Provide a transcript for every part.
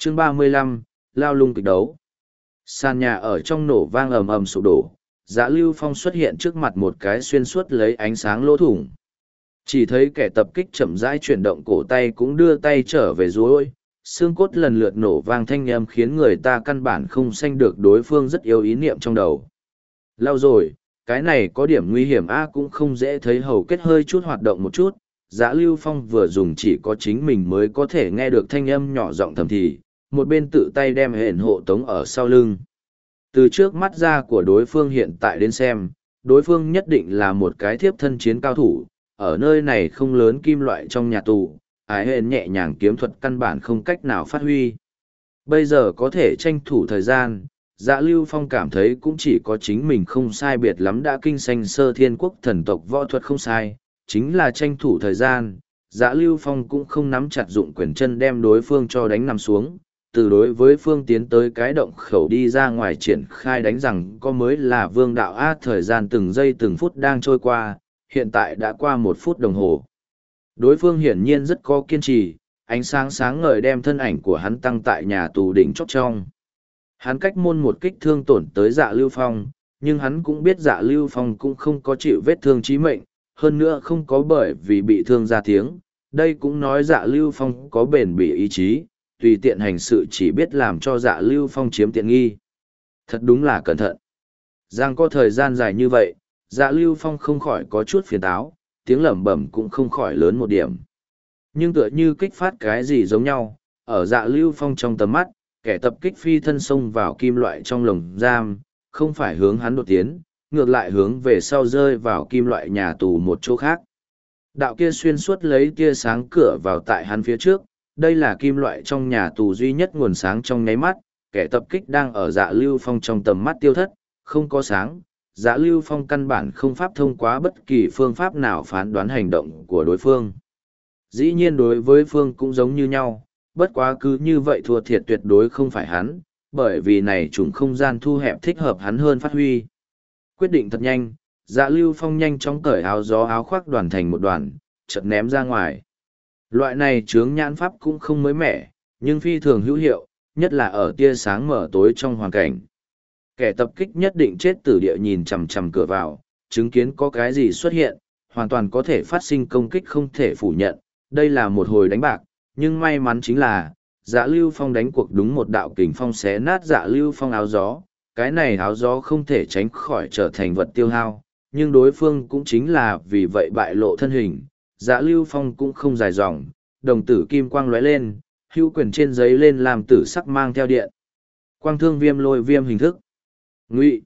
Chương 35, Lao lung kịch đấu. Sàn nhà ở trong nổ vang ầm ầm sụp đổ, Dạ Lưu Phong xuất hiện trước mặt một cái xuyên suốt lấy ánh sáng lỗ thủng. Chỉ thấy kẻ tập kích chậm rãi chuyển động cổ tay cũng đưa tay trở về ruôi, xương cốt lần lượt nổ vang thanh âm khiến người ta căn bản không sanh được đối phương rất yếu ý niệm trong đầu. Lao rồi, cái này có điểm nguy hiểm cũng không dễ thấy hầu kết hơi chút hoạt động một chút. Dạ Lưu Phong vừa dùng chỉ có chính mình mới có thể nghe được thanh âm nhỏ giọng thầm thì, một bên tự tay đem hển hộ tống ở sau lưng. Từ trước mắt ra của đối phương hiện tại đến xem, đối phương nhất định là một cái thiếp thân chiến cao thủ, ở nơi này không lớn kim loại trong nhà tù, ái hển nhẹ nhàng kiếm thuật căn bản không cách nào phát huy. Bây giờ có thể tranh thủ thời gian, Dạ Lưu Phong cảm thấy cũng chỉ có chính mình không sai biệt lắm đã kinh sanh sơ thiên quốc thần tộc võ thuật không sai, chính là tranh thủ thời gian. Dạ Lưu Phong cũng không nắm chặt dụng quyền chân đem đối phương cho đánh nằm xuống, từ đối với phương tiến tới cái động khẩu đi ra ngoài triển khai đánh rằng có mới là vương đạo thời gian từng giây từng phút đang trôi qua, hiện tại đã qua 1 phút đồng hồ. Đối phương hiển nhiên rất có kiên trì, ánh sáng sáng ngời đem thân ảnh của hắn tăng tại nhà tù đỉnh chót trong. Hắn cách môn một kích thương tổn tới Dạ Lưu Phong, nhưng hắn cũng biết Dạ Lưu Phong cũng không có chịu vết thương chí mệnh, hơn nữa không có bởi vì bị thương ra tiếng. Đây cũng nói Dạ Lưu Phong có bền bỉ ý chí, tùy tiện hành sự chỉ biết làm cho Dạ Lưu Phong chiếm tiện nghi. Thật đúng là cẩn thận. Giang có thời gian dài như vậy, Dạ Lưu Phong không khỏi có chút phiền táo, tiếng lẩm bẩm cũng không khỏi lớn một điểm. Nhưng tựa như kích phát cái gì giống nhau, ở Dạ Lưu Phong trong tầm mắt, kẻ tập kích phi thân xông vào kim loại trong lồng giam, không phải hướng hắn đột tiến, ngược lại hướng về sau rơi vào kim loại nhà tù một chỗ khác. Đạo kia xuyên suốt lấy tia sáng cửa vào tại hắn phía trước, đây là kim loại trong nhà tù duy nhất nguồn sáng trong nháy mắt, kẻ tập kích đang ở Dạ Lưu Phong trong tầm mắt tiêu thất, không có sáng. Dạ Lưu Phong căn bản không pháp thông qua bất kỳ phương pháp nào phán đoán hành động của đối phương. Dĩ nhiên đối với phương cũng giống như nhau, bất quá cứ như vậy thua thiệt tuyệt đối không phải hắn, bởi vì này trùng không gian thu hẹp thích hợp hắn hơn phát huy. Quyết định thật nhanh, Dạ Lưu Phong nhanh chóng cởi áo gió áo khoác đoàn thành một đoàn, chợt ném ra ngoài. Loại này chướng nhãn pháp cũng không mới mẻ, nhưng phi thường hữu hiệu, nhất là ở tia sáng mở tối trong hoàn cảnh. Kẻ tập kích nhất định chết tử địa nhìn chằm chằm cửa vào, chứng kiến có cái gì xuất hiện, hoàn toàn có thể phát sinh công kích không thể phủ nhận. Đây là một hồi đánh bạc, nhưng may mắn chính là, Dạ Lưu Phong đánh cuộc đúng một đạo kình phong xé nát Dạ Lưu Phong áo gió. Cái này áo gió không thể tránh khỏi trở thành vật tiêu hao, nhưng đối phương cũng chính là vì vậy bại lộ thân hình. Dạ Lưu Phong cũng không dài dòng, đồng tử kim quang lóe lên, hữu quyền trên giấy lên làm tử sắc mang theo điện. Quang thương viêm lôi viêm hình thức. Ngụy.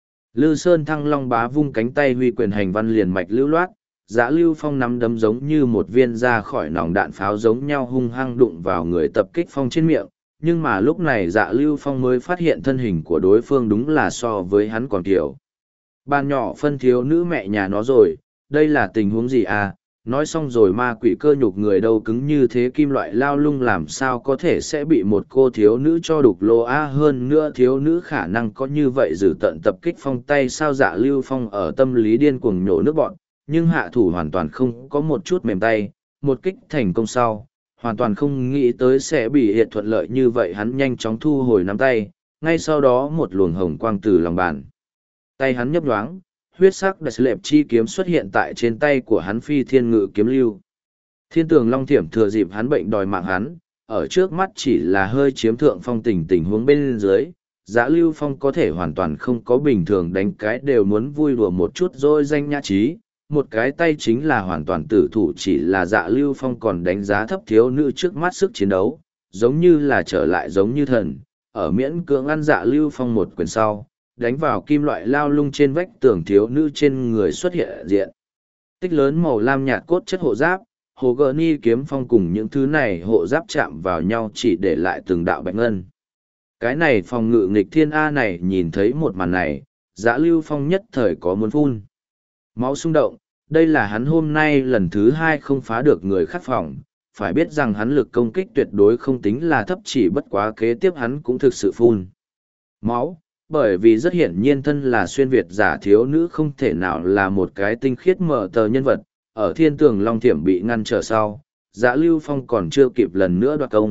Lư Sơn Thăng Long bá vung cánh tay huy quyền hành văn liền mạch lưu loát, Dạ Lưu Phong nắm đấm giống như một viên ra khỏi nòng đạn pháo giống nhau hung hăng đụng vào người tập kích Phong trên miệng, nhưng mà lúc này Dạ Lưu Phong mới phát hiện thân hình của đối phương đúng là so với hắn còn kiểu. Ban nhỏ phân thiếu nữ mẹ nhà nó rồi, đây là tình huống gì à? Nói xong rồi ma quỷ cơ nhục người đâu cứng như thế kim loại lao lung làm sao có thể sẽ bị một cô thiếu nữ cho đục lô hơn nữa thiếu nữ khả năng có như vậy giữ tận tập kích Phong tay sao. Dạ Lưu Phong ở tâm lý điên cuồng nhổ nước bọn, nhưng hạ thủ hoàn toàn không có một chút mềm tay, một kích thành công sau, hoàn toàn không nghĩ tới sẽ bị hiện thuận lợi như vậy. Hắn nhanh chóng thu hồi nắm tay, ngay sau đó một luồng hồng quang từ lòng bàn tay hắn nhấp nhoáng, huyết sắc đặc lệp chi kiếm xuất hiện tại trên tay của hắn phi thiên ngự kiếm lưu. Thiên tường long thiểm thừa dịp hắn bệnh đòi mạng hắn, ở trước mắt chỉ là hơi chiếm thượng phong tình huống bên dưới. Dạ Lưu Phong có thể hoàn toàn không có bình thường đánh cái đều muốn vui đùa một chút rồi danh nhã trí, một cái tay chính là hoàn toàn tử thủ. Chỉ là Dạ Lưu Phong còn đánh giá thấp thiếu nữ trước mắt sức chiến đấu, giống như là trở lại giống như thần, ở miễn cưỡng ăn Dạ Lưu Phong một quyền sau, đánh vào kim loại lao lung trên vách tường thiếu nữ trên người xuất hiện diện tích lớn màu lam nhạt cốt chất hộ giáp. Hồ gờ ni kiếm phong cùng những thứ này hộ giáp chạm vào nhau chỉ để lại từng đạo bạch ngân. Cái này phòng ngự nghịch thiên A này nhìn thấy một màn này, Dạ Lưu Phong nhất thời có muốn phun máu xung động. Đây là hắn hôm nay lần thứ 2 không phá được người khác phòng, phải biết rằng hắn lực công kích tuyệt đối không tính là thấp, chỉ bất quá kế tiếp hắn cũng thực sự phun máu, bởi vì rất hiển nhiên thân là xuyên Việt giả thiếu nữ không thể nào là một cái tinh khiết mở tờ nhân vật. Ở thiên tường long thiểm bị ngăn trở sau, Dạ Lưu Phong còn chưa kịp lần nữa đoạt công,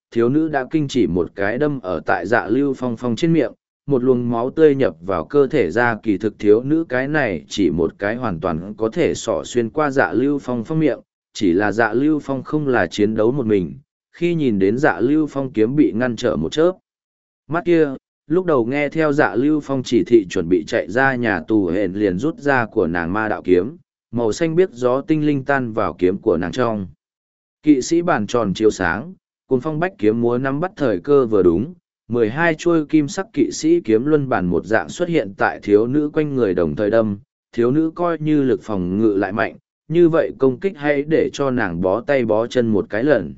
thiếu nữ đã kinh chỉ một cái đâm ở tại Dạ Lưu Phong Phong trên miệng, một luồng máu tươi nhập vào cơ thể ra. Kỳ thực thiếu nữ cái này chỉ một cái hoàn toàn có thể xỏ xuyên qua Dạ Lưu Phong Phong miệng, chỉ là Dạ Lưu Phong không là chiến đấu một mình, khi nhìn đến Dạ Lưu Phong kiếm bị ngăn trở một chớp mắt kia, lúc đầu nghe theo Dạ Lưu Phong chỉ thị chuẩn bị chạy ra nhà tù hển liền rút ra của nàng ma đạo kiếm, màu xanh biếc gió tinh linh tan vào kiếm của nàng trong. Kỵ sĩ bàn tròn chiếu sáng, Cuồng Phong bách kiếm múa nắm bắt thời cơ vừa đúng, 12 chuôi kim sắc kỵ sĩ kiếm luân bản một dạng xuất hiện tại thiếu nữ quanh người đồng thời đâm, thiếu nữ coi như lực phòng ngự lại mạnh, như vậy công kích hãy để cho nàng bó tay bó chân một cái lần.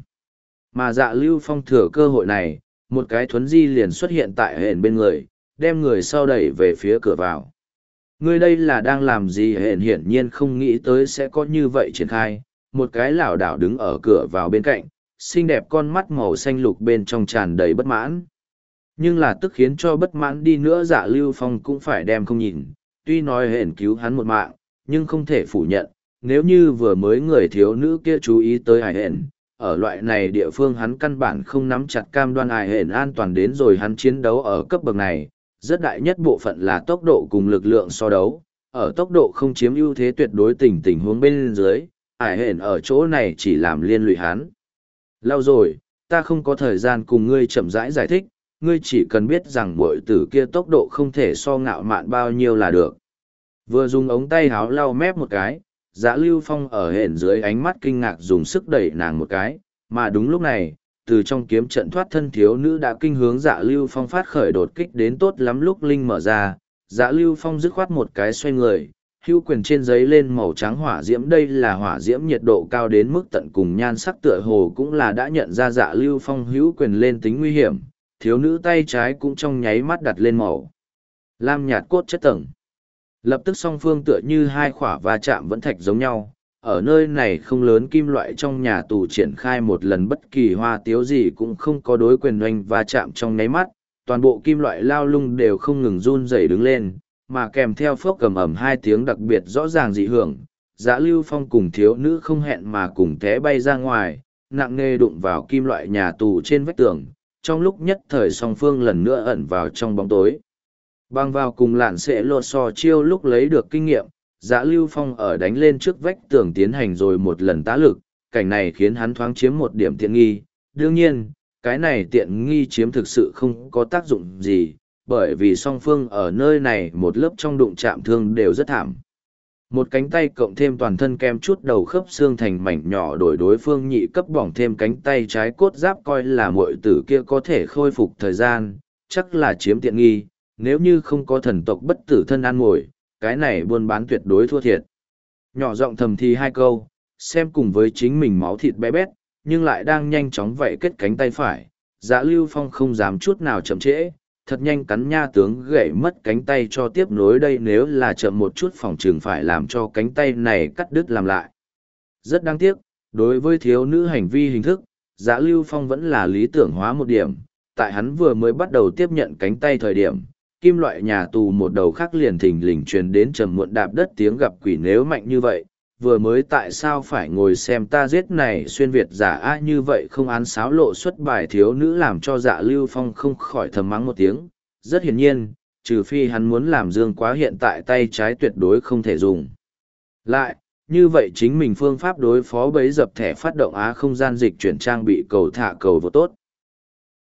Mà Dạ Lưu Phong thừa cơ hội này, một cái thuấn di liền xuất hiện tại hển bên người, đem người sau đẩy về phía cửa vào. Ngươi đây là đang làm gì? Hển hiển nhiên không nghĩ tới sẽ có như vậy triển khai, một cái lảo đảo đứng ở cửa vào bên cạnh, xinh đẹp con mắt màu xanh lục bên trong tràn đầy bất mãn. Nhưng là tức khiến cho bất mãn đi nữa Dạ Lưu Phong cũng phải đem không nhìn, tuy nói hển cứu hắn một mạng, nhưng không thể phủ nhận, nếu như vừa mới người thiếu nữ kia chú ý tới hải hển, ở loại này địa phương hắn căn bản không nắm chặt cam đoan hải hển an toàn đến rồi hắn chiến đấu ở cấp bậc này, rất đại nhất bộ phận là tốc độ cùng lực lượng so đấu, ở tốc độ không chiếm ưu thế tuyệt đối tình huống bên dưới, hải hển ở chỗ này chỉ làm liên lụy hắn. Lâu rồi, ta không có thời gian cùng ngươi chậm rãi giải thích, ngươi chỉ cần biết rằng muội tử kia tốc độ không thể so ngạo mạn bao nhiêu là được. Vừa dùng ống tay háo lau mép một cái, Dạ Lưu Phong ở hển dưới ánh mắt kinh ngạc dùng sức đẩy nàng một cái, mà đúng lúc này, từ trong kiếm trận thoát thân thiếu nữ đã kinh hướng Dạ Lưu Phong phát khởi đột kích đến tốt lắm lúc linh mở ra, Dạ Lưu Phong dứt khoát một cái xoay người, hưu quyền trên giấy lên màu trắng hỏa diễm, đây là hỏa diễm nhiệt độ cao đến mức tận cùng nhan sắc tựa hồ cũng là đã nhận ra Dạ Lưu Phong hữu quyền lên tính nguy hiểm, thiếu nữ tay trái cũng trong nháy mắt đặt lên màu lam nhạt cốt chất tầng. Lập tức song phương tựa như hai khỏa va chạm vẫn thạch giống nhau, ở nơi này không lớn kim loại trong nhà tù triển khai một lần bất kỳ hoa tiếu gì cũng không có đối quyền oanh va chạm trong nháy mắt, toàn bộ kim loại lao lung đều không ngừng run rẩy đứng lên, mà kèm theo phốc cầm ẩm hai tiếng đặc biệt rõ ràng dị hưởng, Dạ Lưu Phong cùng thiếu nữ không hẹn mà cùng té bay ra ngoài, nặng nề đụng vào kim loại nhà tù trên vách tường, trong lúc nhất thời song phương lần nữa ẩn vào trong bóng tối. Băng vào cùng lạn sẽ lột sò chiêu lúc lấy được kinh nghiệm, Dạ Lưu Phong ở đánh lên trước vách tường tiến hành rồi một lần tá lực, cảnh này khiến hắn thoáng chiếm một điểm tiện nghi. Đương nhiên, cái này tiện nghi chiếm thực sự không có tác dụng gì, bởi vì song phương ở nơi này một lớp trong đụng chạm thương đều rất thảm. Một cánh tay cộng thêm toàn thân kem chút đầu khớp xương thành mảnh nhỏ đổi đối phương nhị cấp bỏng thêm cánh tay trái cốt giáp coi là muội tử kia có thể khôi phục thời gian, chắc là chiếm tiện nghi, nếu như không có thần tộc bất tử thân ăn ngồi, cái này buôn bán tuyệt đối thua thiệt. Nhỏ giọng thầm thì hai câu, xem cùng với chính mình máu thịt bé bét, nhưng lại đang nhanh chóng vậy kết cánh tay phải, Dạ Lưu Phong không dám chút nào chậm trễ, thật nhanh cắn nha tướng gãy mất cánh tay cho tiếp nối đây nếu là chậm một chút phòng trường phải làm cho cánh tay này cắt đứt làm lại. Rất đáng tiếc, đối với thiếu nữ hành vi hình thức, Dạ Lưu Phong vẫn là lý tưởng hóa một điểm, tại hắn vừa mới bắt đầu tiếp nhận cánh tay thời điểm, kim loại nhà tù một đầu khác liền thình lình truyền đến trầm muộn đạp đất tiếng gặp quỷ nếu mạnh như vậy, vừa mới tại sao phải ngồi xem ta giết này xuyên Việt giả a như vậy không án sáo lộ xuất bài thiếu nữ làm cho Dạ Lưu Phong không khỏi thầm mắng một tiếng, rất hiển nhiên, trừ phi hắn muốn làm dương quá hiện tại tay trái tuyệt đối không thể dùng. Lại, như vậy chính mình phương pháp đối phó bấy dập thẻ phát động á không gian dịch chuyển trang bị cầu thả cầu vô tốt.